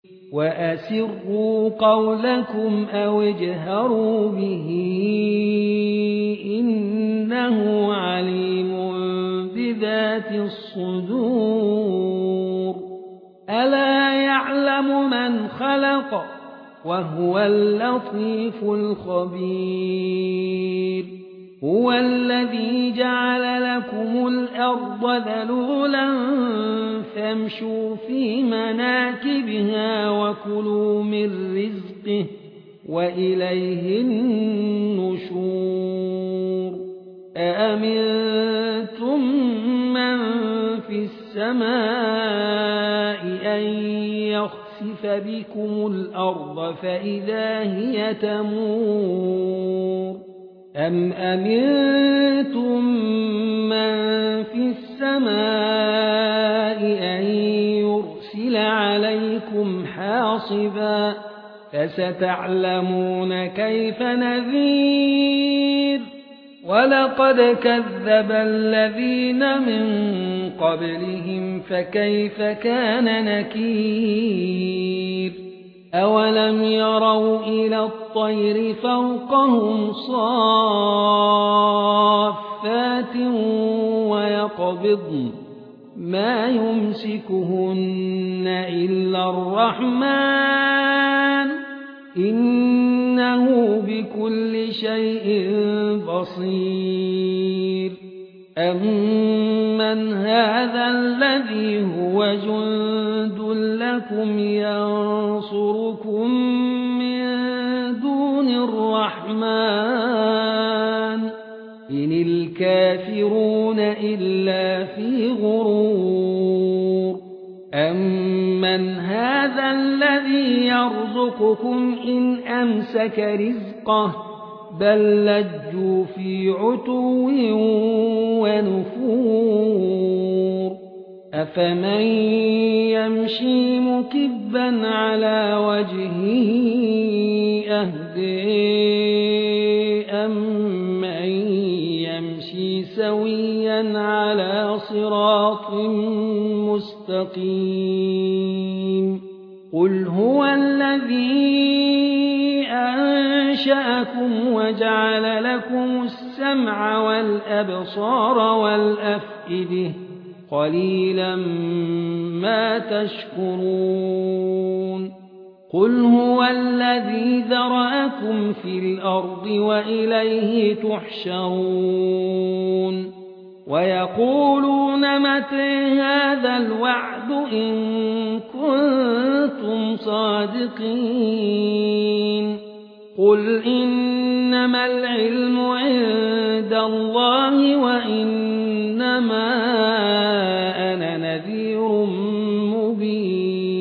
وأسروا قولكم أو اجهروا به إنه عليم بذات الصدور ألا يعلم من خلق وهو اللطيف الخبير هو الذي جعل لكم الأرض ذلولا فامشوا في مناكبها وكلوا من رزقه وإليه النشور أأمنتم من في السماء أن يخسف بكم الأرض فإذا هي تمور أم أمنتم من في السماء أن يرسل عليكم حاصبا فستعلمون كيف نذير ولقد كذب الذين من قبلهم فكيف كان نكير أولم يروا إلى الطير فوقهم صافات ويقبضن ما يمسكهن إلا الرحمن إنه بكل شيء بصير أمن هذا الذي هو جند لكم ينصركم من دون الرحمن إن الكافرون إلا في غرور أمن هذا الذي يرزقكم إن أمسك رزقه بل لجوا في عتو ونفور أفمن يمشي مكبا على وجهه أهدي أمن يمشي سويا على صراط مستقيم قل هو الذي أنشأكم وجعل لكم السمع والأبصار والأفئدة قليلا ما تشكرون قل هو الذي ذرأكم في الأرض وإليه تحشرون ويقولون متى هذا الوعد إن كنتم صادقين قل إنما العلم عند الله وإنما أنا نذير مبين